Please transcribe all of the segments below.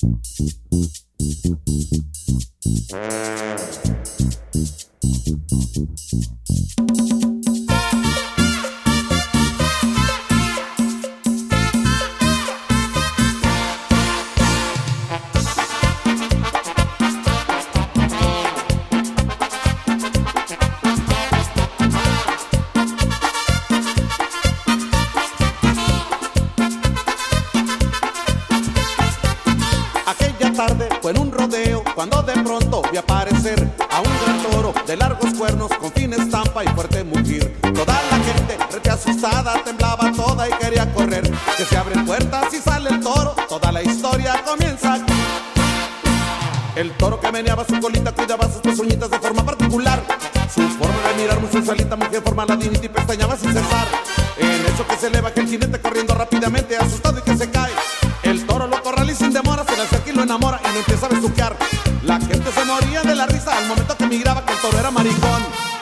Fue en un rodeo cuando de pronto vi aparecer a un gran toro de largos cuernos con fina estampa y fuerte mugir. Toda la gente, rete asustada, temblaba toda y quería correr. Que se abren puertas y sale el toro, toda la historia comienza aquí. El toro que meneaba su colita cuidaba sus pezuñitas de forma particular. Su forma de mirar muy sensualita, mujer forma ladinita y pestañaba sin cesar. En eso que se eleva que el jinete corriendo rápidamente asustado y que se cae. El toro lo corrala y sin demora se le acerca y lo enamora y lo empieza a besuquear. La gente se moría de la risa al momento que miraba que el toro era maricón.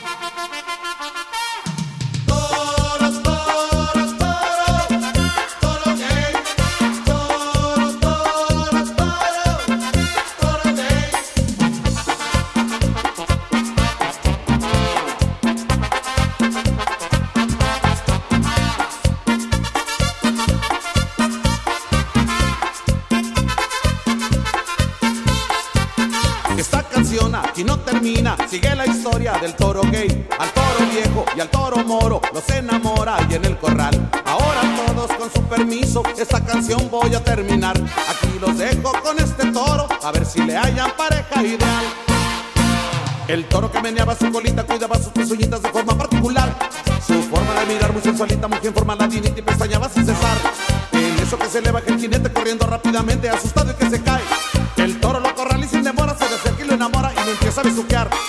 Esta canción aquí no termina, sigue la historia del toro gay. Al toro viejo y al toro moro los enamora y en el corral. Ahora todos con su permiso esta canción voy a terminar. Aquí los dejo con este toro, a ver si le hallan pareja ideal. El toro que meneaba su colita cuidaba sus pezuñitas de forma particular. Su forma de mirar muy sensualita, mujer en forma ladinita y pestañaba sin cesar. En eso que se eleva que el jinete corriendo rápidamente asustado y que se cae. El toro lo corrala y sin demora se le acerca y lo enamora y lo empieza a besuquear.